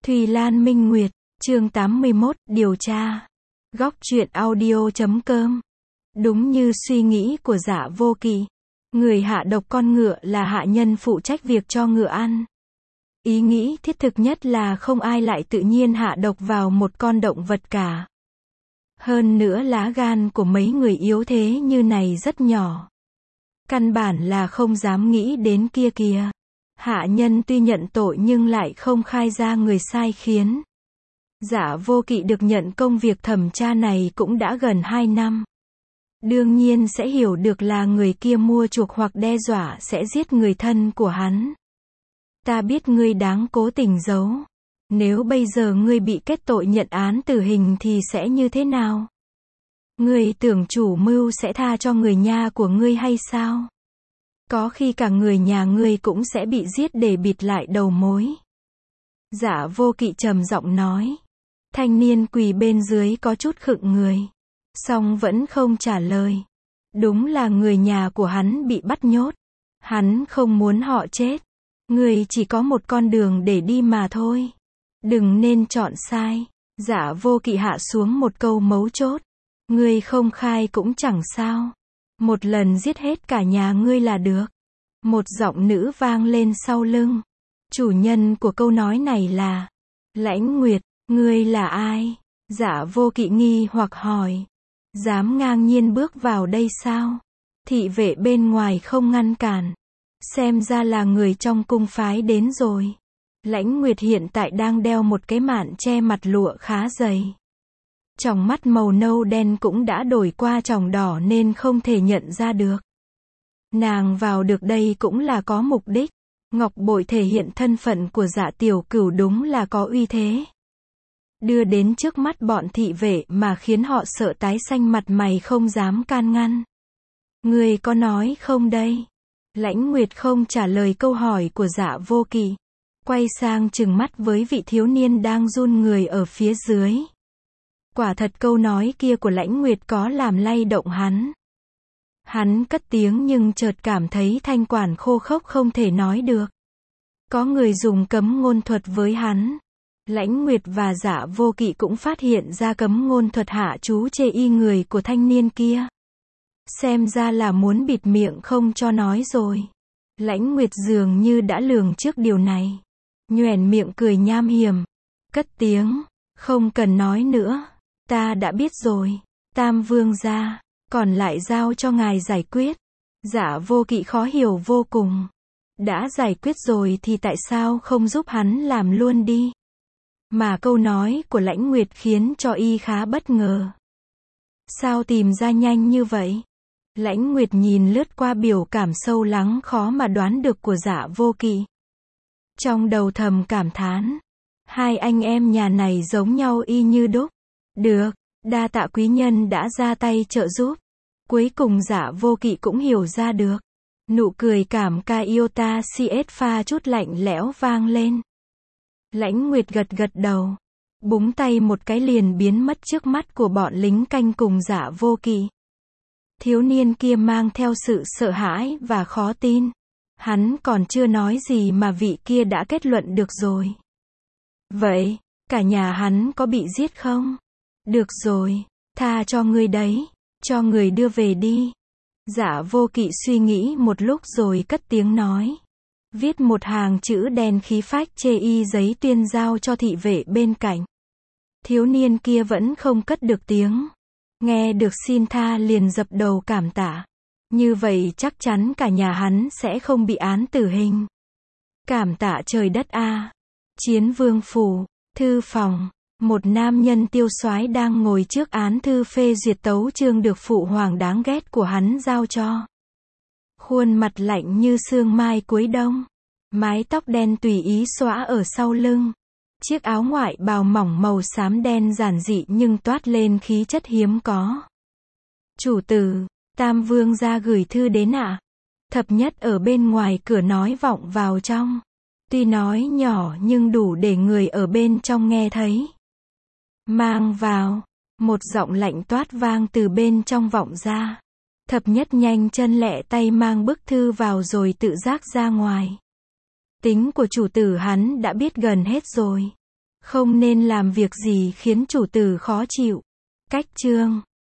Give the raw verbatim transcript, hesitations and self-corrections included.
Thùy Lan Minh Nguyệt, chương tám mươi mốt, điều tra. Góc truyện audio chấm com. Đúng như suy nghĩ của Dạ Vô Kỵ, người hạ độc con ngựa là hạ nhân phụ trách việc cho ngựa ăn. Ý nghĩ thiết thực nhất là không ai lại tự nhiên hạ độc vào một con động vật cả. Hơn nữa lá gan của mấy người yếu thế như này rất nhỏ. Căn bản là không dám nghĩ đến kia kìa. Hạ nhân tuy nhận tội nhưng lại không khai ra người sai khiến. Dạ Vô Kỵ được nhận công việc thẩm tra này cũng đã gần hai năm. Đương nhiên sẽ hiểu được là người kia mua chuộc hoặc đe dọa sẽ giết người thân của hắn. Ta biết ngươi đáng cố tình giấu. Nếu bây giờ ngươi bị kết tội nhận án tử hình thì sẽ như thế nào? Ngươi tưởng chủ mưu sẽ tha cho người nhà của ngươi hay sao? Có khi cả người nhà ngươi cũng sẽ bị giết để bịt lại đầu mối. Dạ Vô Kỵ trầm giọng nói. Thanh niên quỳ bên dưới có chút khựng người. Song vẫn không trả lời. Đúng là người nhà của hắn bị bắt nhốt. Hắn không muốn họ chết. Ngươi chỉ có một con đường để đi mà thôi. Đừng nên chọn sai. Dạ Vô Kỵ hạ xuống một câu mấu chốt. Ngươi không khai cũng chẳng sao. Một lần giết hết cả nhà ngươi là được. Một giọng nữ vang lên sau lưng. Chủ nhân của câu nói này là Lãnh Nguyệt. Ngươi là ai? Dạ Vô Kỵ nghi hoặc hỏi. Dám ngang nhiên bước vào đây sao? Thị vệ bên ngoài không ngăn cản. Xem ra là người trong cung phái đến rồi. Lãnh Nguyệt hiện tại đang đeo một cái mạn che mặt lụa khá dày. Tròng mắt màu nâu đen cũng đã đổi qua tròng đỏ nên không thể nhận ra được. Nàng vào được đây cũng là có mục đích. Ngọc bội thể hiện thân phận của Dạ tiểu cửu đúng là có uy thế. Đưa đến trước mắt bọn thị vệ mà khiến họ sợ tái xanh mặt mày không dám can ngăn. Ngươi có nói không đây? Lãnh Nguyệt không trả lời câu hỏi của Dạ Vô Kỵ. Quay sang trừng mắt với vị thiếu niên đang run người ở phía dưới. Quả thật câu nói kia của Lãnh Nguyệt có làm lay động hắn. Hắn cất tiếng nhưng chợt cảm thấy thanh quản khô khốc không thể nói được. Có người dùng cấm ngôn thuật với hắn. Lãnh Nguyệt và Dạ Vô Kỵ cũng phát hiện ra cấm ngôn thuật hạ chú chê y người của thanh niên kia. Xem ra là muốn bịt miệng không cho nói rồi. Lãnh Nguyệt dường như đã lường trước điều này. Nhoẻn miệng cười nham hiểm. Cất tiếng. Không cần nói nữa. Ta đã biết rồi. Tam vương gia. Còn lại giao cho ngài giải quyết. Dạ Vô Kỵ khó hiểu vô cùng. Đã giải quyết rồi thì tại sao không giúp hắn làm luôn đi? Mà câu nói của Lãnh Nguyệt khiến cho y khá bất ngờ. Sao tìm ra nhanh như vậy? Lãnh Nguyệt nhìn lướt qua biểu cảm sâu lắng khó mà đoán được của Dạ Vô Kỵ. Trong đầu thầm cảm thán. Hai anh em nhà này giống nhau y như đúc. Được, đa tạ quý nhân đã ra tay trợ giúp. Cuối cùng Dạ Vô Kỵ cũng hiểu ra được. Nụ cười cảm ca iota cs pha chút lạnh lẽo vang lên. Lãnh Nguyệt gật gật đầu. Búng tay một cái liền biến mất trước mắt của bọn lính canh cùng Dạ Vô Kỵ. Thiếu niên kia mang theo sự sợ hãi và khó tin. Hắn còn chưa nói gì mà vị kia đã kết luận được rồi. Vậy, cả nhà hắn có bị giết không? Được rồi, tha cho ngươi đấy, cho người đưa về đi. Dạ Vô Kỵ suy nghĩ một lúc rồi cất tiếng nói. Viết một hàng chữ đen khí phách chê y giấy tuyên giao cho thị vệ bên cạnh. Thiếu niên kia vẫn không cất được tiếng. Nghe được xin tha liền dập đầu cảm tạ. Như vậy chắc chắn cả nhà hắn sẽ không bị án tử hình. Cảm tạ trời đất a. Chiến vương phủ, thư phòng. Một nam nhân tiêu soái đang ngồi trước án thư phê duyệt tấu chương được phụ hoàng đáng ghét của hắn giao cho. Khuôn mặt lạnh như sương mai cuối đông. Mái tóc đen tùy ý xõa ở sau lưng. Chiếc áo ngoại bào mỏng màu xám đen giản dị nhưng toát lên khí chất hiếm có. Chủ tử, Tam vương gia gửi thư đến ạ. À? Thập nhất ở bên ngoài cửa nói vọng vào trong. Tuy nói nhỏ nhưng đủ để người ở bên trong nghe thấy. Mang vào. Một giọng lạnh toát vang từ bên trong vọng ra. Thập nhất nhanh chân lẹ tay mang bức thư vào rồi tự giác ra ngoài. Tính của chủ tử hắn đã biết gần hết rồi. Không nên làm việc gì khiến chủ tử khó chịu. Cách chương